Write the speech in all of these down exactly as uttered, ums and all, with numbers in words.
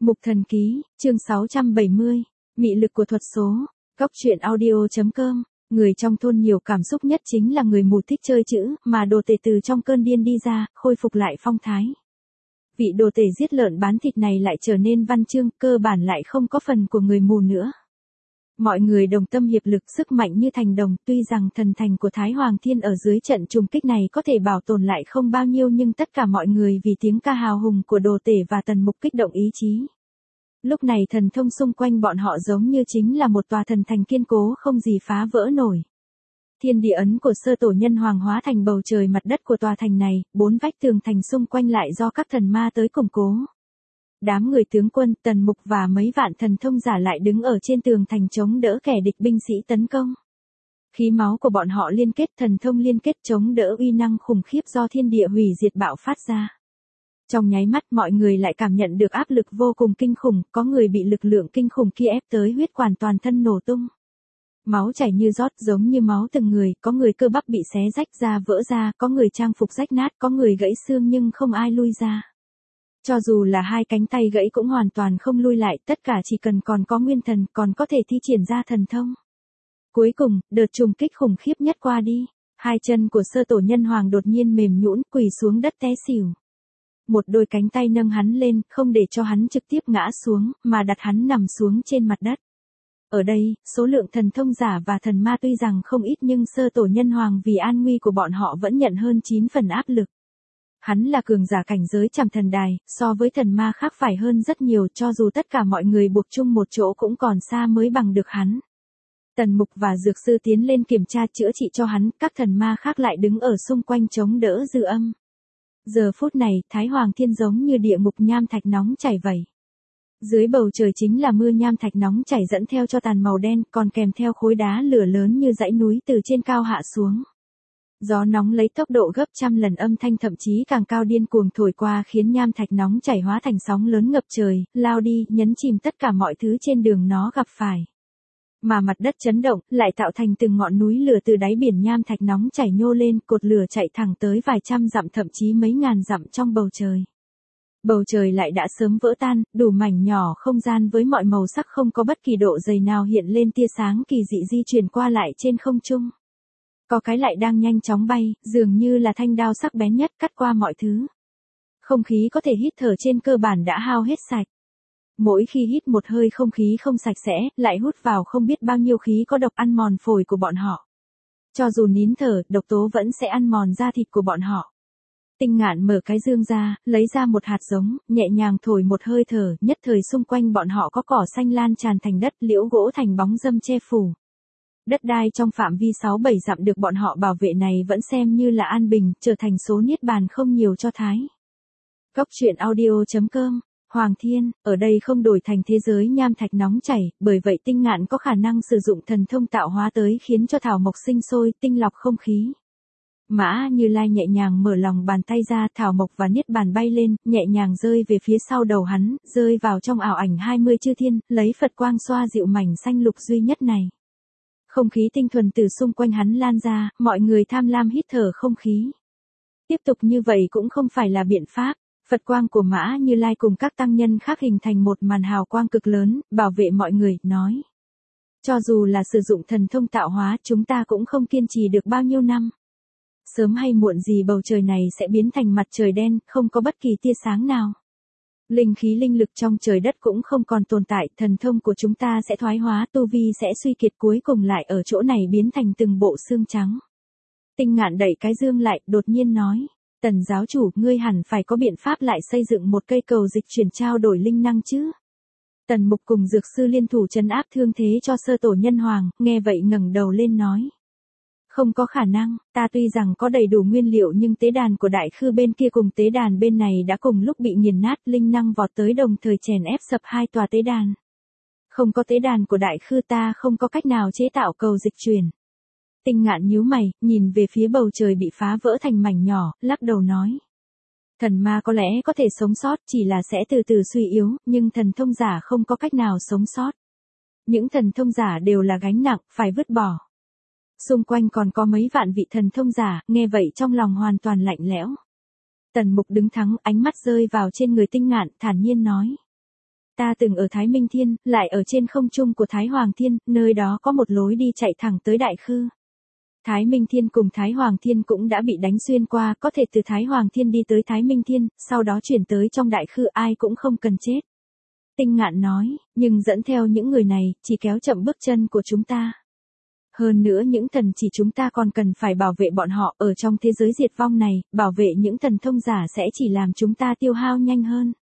Mục Thần Ký, chương sáu trăm bảy mươi, Mị lực của thuật số, Góc truyện audio chấm com. Người trong thôn nhiều cảm xúc nhất chính là người mù thích chơi chữ, mà đồ tể từ trong cơn điên đi ra, khôi phục lại phong thái. Vị đồ tể giết lợn bán thịt này lại trở nên văn chương, cơ bản lại không có phần của người mù nữa. Mọi người đồng tâm hiệp lực, sức mạnh như thành đồng, tuy rằng thần thành của Thái Hoàng Thiên ở dưới trận trùng kích này có thể bảo tồn lại không bao nhiêu, nhưng tất cả mọi người vì tiếng ca hào hùng của đồ tể và Tần Mục kích động ý chí. Lúc này thần thông xung quanh bọn họ giống như chính là một tòa thần thành kiên cố không gì phá vỡ nổi. Thiên địa ấn của Sơ Tổ Nhân Hoàng hóa thành bầu trời mặt đất của tòa thành này, bốn vách tường thành xung quanh lại do các thần ma tới củng cố. Đám người tướng quân, Tần Mục và mấy vạn thần thông giả lại đứng ở trên tường thành chống đỡ kẻ địch binh sĩ tấn công. Khí máu của bọn họ liên kết, thần thông liên kết chống đỡ uy năng khủng khiếp do thiên địa hủy diệt bạo phát ra. Trong nháy mắt mọi người lại cảm nhận được áp lực vô cùng kinh khủng, có người bị lực lượng kinh khủng kia ép tới huyết quản toàn thân nổ tung. Máu chảy như rót giống như máu từng người, có người cơ bắp bị xé rách ra vỡ ra, có người trang phục rách nát, có người gãy xương nhưng không ai lui ra. Cho dù là hai cánh tay gãy cũng hoàn toàn không lui lại, tất cả chỉ cần còn có nguyên thần, còn có thể thi triển ra thần thông. Cuối cùng, đợt trùng kích khủng khiếp nhất qua đi, hai chân của Sơ Tổ Nhân Hoàng đột nhiên mềm nhũn, quỳ xuống đất té xỉu. Một đôi cánh tay nâng hắn lên, không để cho hắn trực tiếp ngã xuống, mà đặt hắn nằm xuống trên mặt đất. Ở đây, số lượng thần thông giả và thần ma tuy rằng không ít nhưng Sơ Tổ Nhân Hoàng vì an nguy của bọn họ vẫn nhận hơn chín phần áp lực. Hắn là cường giả cảnh giới Trảm Thần Đài, so với thần ma khác phải hơn rất nhiều, cho dù tất cả mọi người buộc chung một chỗ cũng còn xa mới bằng được hắn. Tần Mục và Dược Sư tiến lên kiểm tra chữa trị cho hắn, các thần ma khác lại đứng ở xung quanh chống đỡ dư âm. Giờ phút này, Thái Hoàng Thiên giống như địa ngục nham thạch nóng chảy vậy. Dưới bầu trời chính là mưa nham thạch nóng chảy dẫn theo cho tàn màu đen, còn kèm theo khối đá lửa lớn như dãy núi từ trên cao hạ xuống. Gió nóng lấy tốc độ gấp trăm lần, âm thanh thậm chí càng cao điên cuồng thổi qua khiến nham thạch nóng chảy hóa thành sóng lớn ngập trời, lao đi, nhấn chìm tất cả mọi thứ trên đường nó gặp phải. Mà mặt đất chấn động, lại tạo thành từng ngọn núi lửa từ đáy biển nham thạch nóng chảy nhô lên, cột lửa chạy thẳng tới vài trăm dặm thậm chí mấy ngàn dặm trong bầu trời. Bầu trời lại đã sớm vỡ tan, đủ mảnh nhỏ không gian với mọi màu sắc không có bất kỳ độ dày nào hiện lên tia sáng kỳ dị di chuyển qua lại trên không trung. Có cái lại đang nhanh chóng bay, dường như là thanh đao sắc bén nhất cắt qua mọi thứ. Không khí có thể hít thở trên cơ bản đã hao hết sạch. Mỗi khi hít một hơi không khí không sạch sẽ, lại hút vào không biết bao nhiêu khí có độc ăn mòn phổi của bọn họ. Cho dù nín thở, độc tố vẫn sẽ ăn mòn da thịt của bọn họ. Tinh Ngạn mở cái dương ra, lấy ra một hạt giống, nhẹ nhàng thổi một hơi thở, nhất thời xung quanh bọn họ có cỏ xanh lan tràn thành đất, liễu gỗ thành bóng râm che phủ. Đất đai trong phạm vi sáu bảy dặm được bọn họ bảo vệ này vẫn xem như là an bình, trở thành số niết bàn không nhiều cho Thái. Góc truyện audio chấm com. Hoàng Thiên, ở đây không đổi thành thế giới nham thạch nóng chảy, bởi vậy Tinh Ngạn có khả năng sử dụng thần thông tạo hóa tới khiến cho thảo mộc sinh sôi, tinh lọc không khí. Mã Như Lai nhẹ nhàng mở lòng bàn tay ra, thảo mộc và niết bàn bay lên, nhẹ nhàng rơi về phía sau đầu hắn, rơi vào trong ảo ảnh hai mươi chư thiên, lấy Phật quang xoa dịu mảnh xanh lục duy nhất này. Không khí tinh thuần từ xung quanh hắn lan ra, mọi người tham lam hít thở không khí. Tiếp tục như vậy cũng không phải là biện pháp. Phật quang của Mã Như Lai cùng các tăng nhân khác hình thành một màn hào quang cực lớn, bảo vệ mọi người, nói. Cho dù là sử dụng thần thông tạo hóa, chúng ta cũng không kiên trì được bao nhiêu năm. Sớm hay muộn gì bầu trời này sẽ biến thành mặt trời đen, không có bất kỳ tia sáng nào. Linh khí linh lực trong trời đất cũng không còn tồn tại, thần thông của chúng ta sẽ thoái hóa, tu vi sẽ suy kiệt, cuối cùng lại ở chỗ này biến thành từng bộ xương trắng. Tinh Ngạn đẩy cái dương lại, đột nhiên nói. Tần giáo chủ, ngươi hẳn phải có biện pháp lại xây dựng một cây cầu dịch chuyển trao đổi linh năng chứ. Tần Mục cùng Dược Sư liên thủ trấn áp thương thế cho Sơ Tổ Nhân Hoàng, nghe vậy ngẩng đầu lên nói. Không có khả năng, ta tuy rằng có đầy đủ nguyên liệu nhưng tế đàn của Đại Khư bên kia cùng tế đàn bên này đã cùng lúc bị nghiền nát, linh năng vọt tới đồng thời chèn ép sập hai tòa tế đàn. Không có tế đàn của Đại Khư ta không có cách nào chế tạo cầu dịch chuyển. Tinh Ngạn nhíu mày, nhìn về phía bầu trời bị phá vỡ thành mảnh nhỏ, lắc đầu nói. Thần ma có lẽ có thể sống sót, chỉ là sẽ từ từ suy yếu, nhưng thần thông giả không có cách nào sống sót. Những thần thông giả đều là gánh nặng, phải vứt bỏ. Xung quanh còn có mấy vạn vị thần thông giả, nghe vậy trong lòng hoàn toàn lạnh lẽo. Tần Mục đứng thẳng, ánh mắt rơi vào trên người Tinh Ngạn, thản nhiên nói. Ta từng ở Thái Minh Thiên, lại ở trên không trung của Thái Hoàng Thiên, nơi đó có một lối đi chạy thẳng tới Đại Khư. Thái Minh Thiên cùng Thái Hoàng Thiên cũng đã bị đánh xuyên qua, có thể từ Thái Hoàng Thiên đi tới Thái Minh Thiên, sau đó chuyển tới trong Đại Khư, ai cũng không cần chết. Tinh Ngạn nói, nhưng dẫn theo những người này, chỉ kéo chậm bước chân của chúng ta. Hơn nữa những thần chỉ chúng ta còn cần phải bảo vệ bọn họ, ở trong thế giới diệt vong này, bảo vệ những thần thông giả sẽ chỉ làm chúng ta tiêu hao nhanh hơn.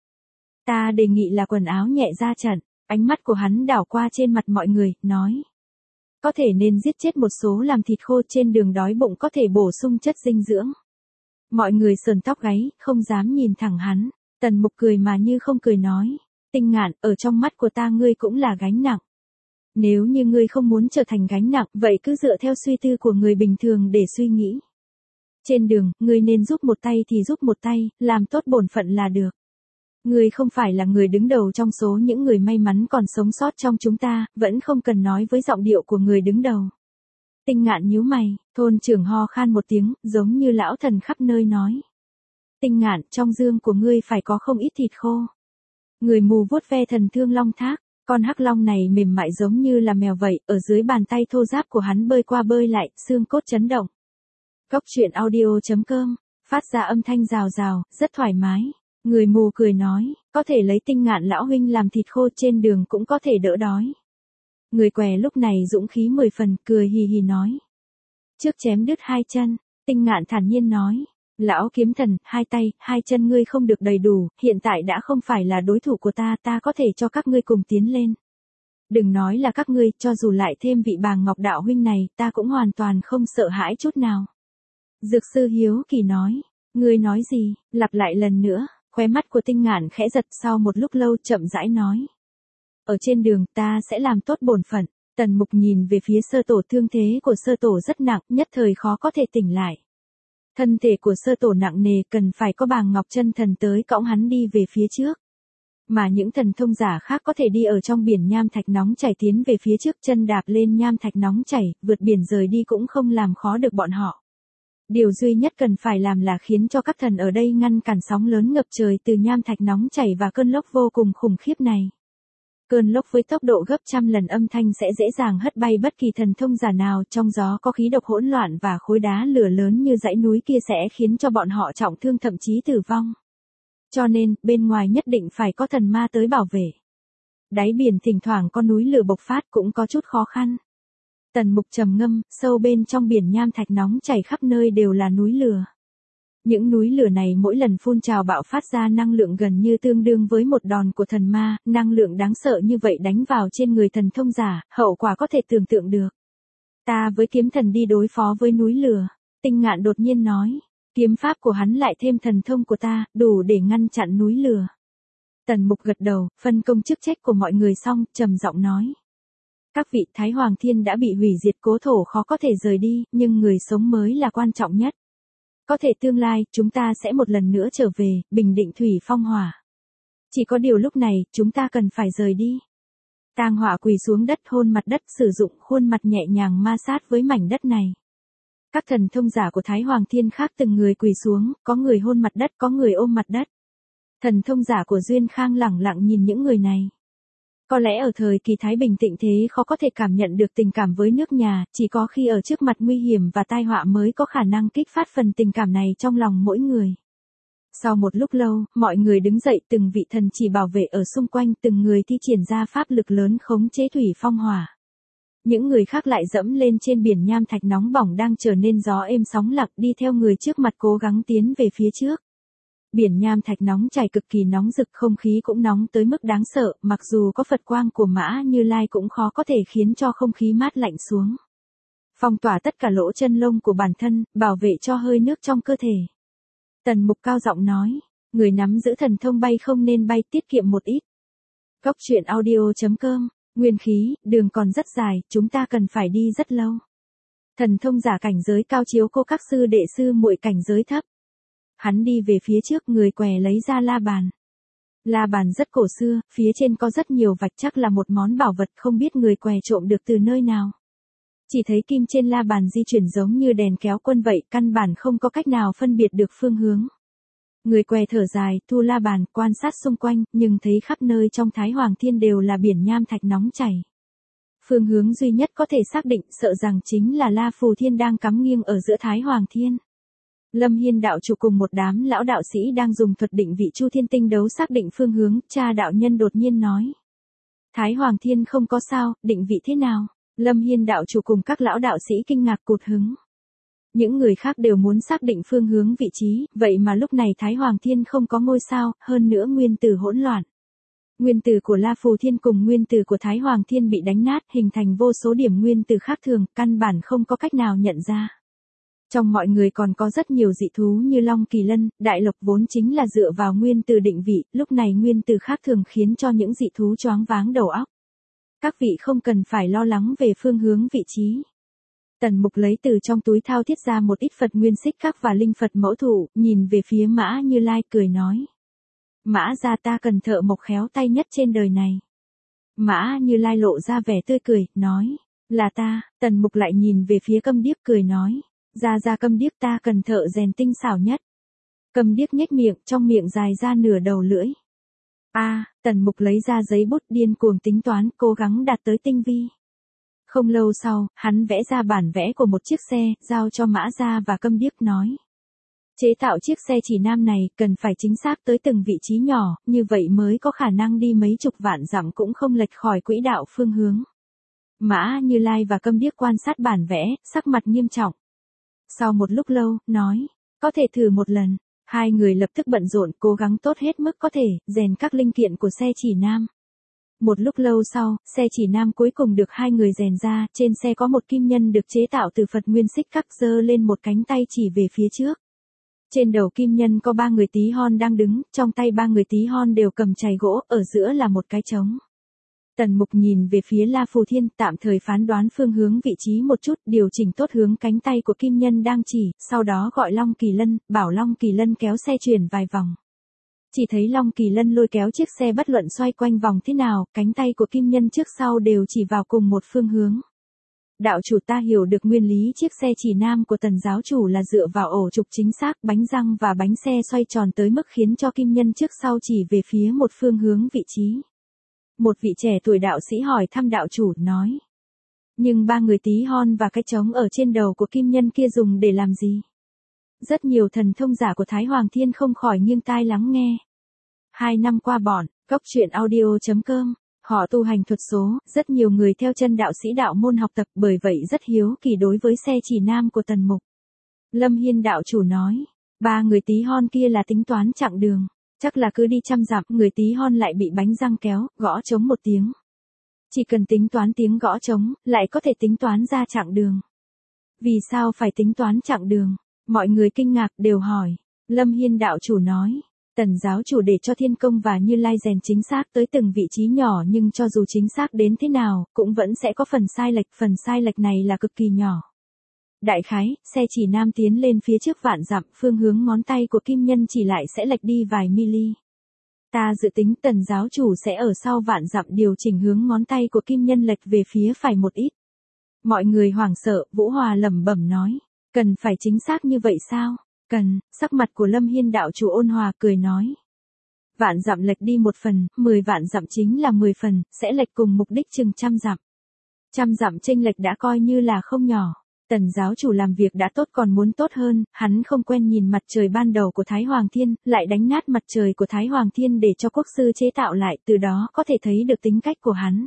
Ta đề nghị là quần áo nhẹ ra trận. Ánh mắt của hắn đảo qua trên mặt mọi người, nói. Có thể nên giết chết một số làm thịt khô, trên đường đói bụng có thể bổ sung chất dinh dưỡng. Mọi người sờn tóc gáy, không dám nhìn thẳng hắn. Tần Mục cười mà như không cười nói. Tinh Ngạn, ở trong mắt của ta ngươi cũng là gánh nặng. Nếu như ngươi không muốn trở thành gánh nặng, vậy cứ dựa theo suy tư của người bình thường để suy nghĩ. Trên đường, ngươi nên giúp một tay thì giúp một tay, làm tốt bổn phận là được. Ngươi không phải là người đứng đầu trong số những người may mắn còn sống sót trong chúng ta, vẫn không cần nói với giọng điệu của người đứng đầu. Tinh Ngạn nhíu mày, thôn trưởng ho khan một tiếng, giống như lão thần khắp nơi nói. Tinh Ngạn, trong dương của ngươi phải có không ít thịt khô. Người mù vuốt ve thần thương long thác, con hắc long này mềm mại giống như là mèo vậy, ở dưới bàn tay thô ráp của hắn bơi qua bơi lại, xương cốt chấn động. Góc truyện audio chấm com, phát ra âm thanh rào rào, rất thoải mái. Người mù cười nói, có thể lấy Tinh Ngạn lão huynh làm thịt khô, trên đường cũng có thể đỡ đói. Người què lúc này dũng khí mười phần, cười hì hì nói. Trước chém đứt hai chân, Tinh Ngạn thản nhiên nói. Lão kiếm thần, hai tay, hai chân ngươi không được đầy đủ, hiện tại đã không phải là đối thủ của ta, ta có thể cho các ngươi cùng tiến lên. Đừng nói là các ngươi, cho dù lại thêm vị Bàng Ngọc đạo huynh này, ta cũng hoàn toàn không sợ hãi chút nào. Dược sư hiếu kỳ nói, ngươi nói gì, lặp lại lần nữa, khóe mắt của Tinh Ngạn khẽ giật, sau một lúc lâu chậm rãi nói. Ở trên đường, ta sẽ làm tốt bổn phận. Tần Mục nhìn về phía Sơ Tổ, thương thế của Sơ Tổ rất nặng, nhất thời khó có thể tỉnh lại. Thân thể của Sơ Tổ nặng nề, cần phải có Bàng Ngọc chân thần tới cõng hắn đi về phía trước. Mà những thần thông giả khác có thể đi ở trong biển nham thạch nóng chảy tiến về phía trước, chân đạp lên nham thạch nóng chảy, vượt biển rời đi cũng không làm khó được bọn họ. Điều duy nhất cần phải làm là khiến cho các thần ở đây ngăn cản sóng lớn ngập trời từ nham thạch nóng chảy và cơn lốc vô cùng khủng khiếp này. Cơn lốc với tốc độ gấp trăm lần âm thanh sẽ dễ dàng hất bay bất kỳ thần thông giả nào, trong gió có khí độc hỗn loạn và khối đá lửa lớn như dãy núi kia sẽ khiến cho bọn họ trọng thương thậm chí tử vong. Cho nên, bên ngoài nhất định phải có thần ma tới bảo vệ. Đáy biển thỉnh thoảng có núi lửa bộc phát cũng có chút khó khăn. Tần Mục trầm ngâm, sâu bên trong biển nham thạch nóng chảy khắp nơi đều là núi lửa. Những núi lửa này mỗi lần phun trào bạo phát ra năng lượng gần như tương đương với một đòn của thần ma, năng lượng đáng sợ như vậy đánh vào trên người thần thông giả, hậu quả có thể tưởng tượng được. Ta với kiếm thần đi đối phó với núi lửa, Tinh Ngạn đột nhiên nói, kiếm pháp của hắn lại thêm thần thông của ta, đủ để ngăn chặn núi lửa. Tần Mục gật đầu, phân công chức trách của mọi người xong, trầm giọng nói. Các vị, Thái Hoàng Thiên đã bị hủy diệt, cố thổ khó có thể rời đi, nhưng người sống mới là quan trọng nhất. Có thể tương lai, chúng ta sẽ một lần nữa trở về, bình định thủy phong hỏa. Chỉ có điều lúc này, chúng ta cần phải rời đi. Tang Hỏa quỳ xuống đất, hôn mặt đất, sử dụng khuôn mặt nhẹ nhàng ma sát với mảnh đất này. Các thần thông giả của Thái Hoàng Thiên khác từng người quỳ xuống, có người hôn mặt đất, có người ôm mặt đất. Thần thông giả của Duyên Khang lẳng lặng nhìn những người này. Có lẽ ở thời kỳ Thái Bình tịnh thế khó có thể cảm nhận được tình cảm với nước nhà, chỉ có khi ở trước mặt nguy hiểm và tai họa mới có khả năng kích phát phần tình cảm này trong lòng mỗi người. Sau một lúc lâu, mọi người đứng dậy, từng vị thần chỉ bảo vệ ở xung quanh, từng người thi triển ra pháp lực lớn khống chế thủy phong hỏa. Những người khác lại dẫm lên trên biển nham thạch nóng bỏng đang trở nên gió êm sóng lặng, đi theo người trước mặt cố gắng tiến về phía trước. Biển nham thạch nóng chảy cực kỳ nóng rực, không khí cũng nóng tới mức đáng sợ, mặc dù có Phật quang của Mã Như Lai cũng khó có thể khiến cho không khí mát lạnh xuống. Phong tỏa tất cả lỗ chân lông của bản thân, bảo vệ cho hơi nước trong cơ thể. Tần Mục cao giọng nói, người nắm giữ thần thông bay không nên bay, tiết kiệm một ít. Góc truyện audio chấm com, nguyên khí, đường còn rất dài, chúng ta cần phải đi rất lâu. Thần thông giả cảnh giới cao chiếu cô các sư đệ sư muội cảnh giới thấp. Hắn đi về phía trước, người què lấy ra la bàn. La bàn rất cổ xưa, phía trên có rất nhiều vạch, chắc là một món bảo vật, không biết người què trộm được từ nơi nào. Chỉ thấy kim trên la bàn di chuyển giống như đèn kéo quân vậy, căn bản không có cách nào phân biệt được phương hướng. Người què thở dài, thu la bàn, quan sát xung quanh, nhưng thấy khắp nơi trong Thái Hoàng Thiên đều là biển nham thạch nóng chảy. Phương hướng duy nhất có thể xác định sợ rằng chính là La Phù Thiên đang cắm nghiêng ở giữa Thái Hoàng Thiên. Lâm Hiên đạo chủ cùng một đám lão đạo sĩ đang dùng thuật định vị Chu Thiên Tinh đấu xác định phương hướng, cha đạo nhân đột nhiên nói. Thái Hoàng Thiên không có sao, định vị thế nào? Lâm Hiên đạo chủ cùng các lão đạo sĩ kinh ngạc cụt hứng. Những người khác đều muốn xác định phương hướng vị trí, vậy mà lúc này Thái Hoàng Thiên không có ngôi sao, hơn nữa nguyên tử hỗn loạn. Nguyên tử của La Phù Thiên cùng nguyên tử của Thái Hoàng Thiên bị đánh nát, hình thành vô số điểm nguyên tử khác thường, căn bản không có cách nào nhận ra. Trong mọi người còn có rất nhiều dị thú như Long Kỳ Lân, Đại Lộc vốn chính là dựa vào nguyên tử định vị, lúc này nguyên tử khác thường khiến cho những dị thú choáng váng đầu óc. Các vị không cần phải lo lắng về phương hướng vị trí. Tần Mục lấy từ trong túi thao thiết ra một ít Phật nguyên xích các và linh Phật mẫu thụ, nhìn về phía Mã Như Lai cười nói. Mã gia ta cần thợ mộc khéo tay nhất trên đời này. Mã Như Lai lộ ra vẻ tươi cười, nói, là ta. Tần Mục lại nhìn về phía Câm Điếc cười nói, ra ra Câm Điếc ta cần thợ rèn tinh xảo nhất. Câm Điếc nhếch miệng, trong miệng dài ra nửa đầu lưỡi. A, à, Tần Mục lấy ra giấy bút điên cuồng tính toán, cố gắng đạt tới tinh vi. Không lâu sau, hắn vẽ ra bản vẽ của một chiếc xe, giao cho Mã Gia và Câm Điếc nói. Chế tạo chiếc xe chỉ nam này, cần phải chính xác tới từng vị trí nhỏ, như vậy mới có khả năng đi mấy chục vạn dặm cũng không lệch khỏi quỹ đạo phương hướng. Mã Như Lai và Câm Điếc quan sát bản vẽ, sắc mặt nghiêm trọng. Sau một lúc lâu, nói, có thể thử một lần. Hai người lập tức bận rộn, cố gắng tốt hết mức có thể, rèn các linh kiện của xe chỉ nam. Một lúc lâu sau, xe chỉ nam cuối cùng được hai người rèn ra, trên xe có một kim nhân được chế tạo từ Phật nguyên xích các giơ lên một cánh tay chỉ về phía trước. Trên đầu kim nhân có ba người tí hon đang đứng, trong tay ba người tí hon đều cầm chày gỗ, ở giữa là một cái trống. Tần Mục nhìn về phía La Phù Thiên, tạm thời phán đoán phương hướng vị trí một chút, điều chỉnh tốt hướng cánh tay của kim nhân đang chỉ, sau đó gọi Long Kỳ Lân, bảo Long Kỳ Lân kéo xe chuyển vài vòng. Chỉ thấy Long Kỳ Lân lôi kéo chiếc xe bất luận xoay quanh vòng thế nào, cánh tay của kim nhân trước sau đều chỉ vào cùng một phương hướng. Đạo chủ ta hiểu được nguyên lý chiếc xe chỉ nam của Tần giáo chủ là dựa vào ổ trục chính xác, bánh răng và bánh xe xoay tròn tới mức khiến cho kim nhân trước sau chỉ về phía một phương hướng vị trí. Một vị trẻ tuổi đạo sĩ hỏi thăm đạo chủ, nói. Nhưng ba người tí hon và cái trống ở trên đầu của kim nhân kia dùng để làm gì? Rất nhiều thần thông giả của Thái Hoàng Thiên không khỏi nghiêng tai lắng nghe. Hai năm qua bọn, góc truyện audio chấm com, họ tu hành thuật số, rất nhiều người theo chân đạo sĩ đạo môn học tập, bởi vậy rất hiếu kỳ đối với xe chỉ nam của Tần Mục. Lâm Hiên đạo chủ nói, ba người tí hon kia là tính toán chặng đường. Chắc là cứ đi trăm dặm, người tí hon lại bị bánh răng kéo, gõ trống một tiếng. Chỉ cần tính toán tiếng gõ trống, lại có thể tính toán ra chặng đường. Vì sao phải tính toán chặng đường? Mọi người kinh ngạc đều hỏi. Lâm Hiên đạo chủ nói, Tần giáo chủ để cho Thiên Công và Như Lai rèn chính xác tới từng vị trí nhỏ, nhưng cho dù chính xác đến thế nào, cũng vẫn sẽ có phần sai lệch, phần sai lệch này là cực kỳ nhỏ. Đại khái, xe chỉ nam tiến lên phía trước vạn dặm, phương hướng ngón tay của kim nhân chỉ lại sẽ lệch đi vài mili. Ta dự tính Tần giáo chủ sẽ ở sau vạn dặm điều chỉnh hướng ngón tay của kim nhân lệch về phía phải một ít. Mọi người hoảng sợ, Vũ Hòa lẩm bẩm nói, cần phải chính xác như vậy sao? Cần. Sắc mặt của Lâm Hiên đạo chủ ôn hòa cười nói. Vạn dặm lệch đi một phần, mười vạn dặm chính là mười phần, sẽ lệch cùng mục đích chừng trăm dặm. Trăm dặm chênh lệch đã coi như là không nhỏ. Tần giáo chủ làm việc đã tốt còn muốn tốt hơn, hắn không quen nhìn mặt trời ban đầu của Thái Hoàng Thiên, lại đánh nát mặt trời của Thái Hoàng Thiên để cho quốc sư chế tạo lại, từ đó có thể thấy được tính cách của hắn.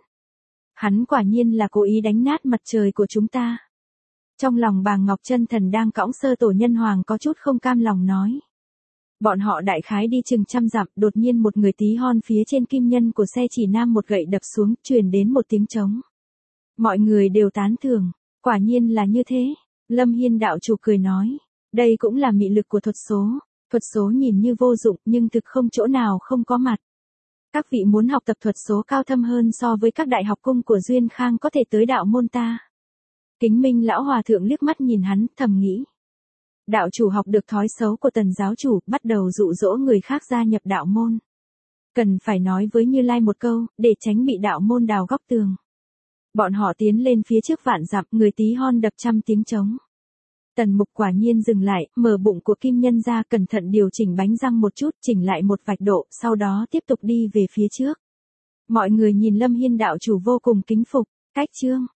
Hắn quả nhiên là cố ý đánh nát mặt trời của chúng ta. Trong lòng Bàng Ngọc Chân Thần đang cõng sơ tổ nhân hoàng có chút không cam lòng nói. Bọn họ đại khái đi chừng trăm dặm, đột nhiên một người tí hon phía trên kim nhân của xe chỉ nam một gậy đập xuống, truyền đến một tiếng trống. Mọi người đều tán thưởng. Quả nhiên là như thế. Lâm Hiên đạo chủ cười nói. Đây cũng là mị lực của thuật số. Thuật số nhìn như vô dụng nhưng thực không chỗ nào không có mặt. Các vị muốn học tập thuật số cao thâm hơn so với các đại học cung của Duyên Khang có thể tới đạo môn ta. Kính Minh lão hòa thượng liếc mắt nhìn hắn, thầm nghĩ. Đạo chủ học được thói xấu của Tần giáo chủ, bắt đầu dụ dỗ người khác gia nhập đạo môn. Cần phải nói với Như Lai một câu, để tránh bị đạo môn đào góc tường. Bọn họ tiến lên phía trước vạn dặm, người tí hon đập trăm tiếng trống. Tần Mục quả nhiên dừng lại, mở bụng của Kim Nhân ra, cẩn thận điều chỉnh bánh răng một chút, chỉnh lại một vạch độ, sau đó tiếp tục đi về phía trước. Mọi người nhìn Lâm Hiên đạo chủ vô cùng kính phục. Cách chương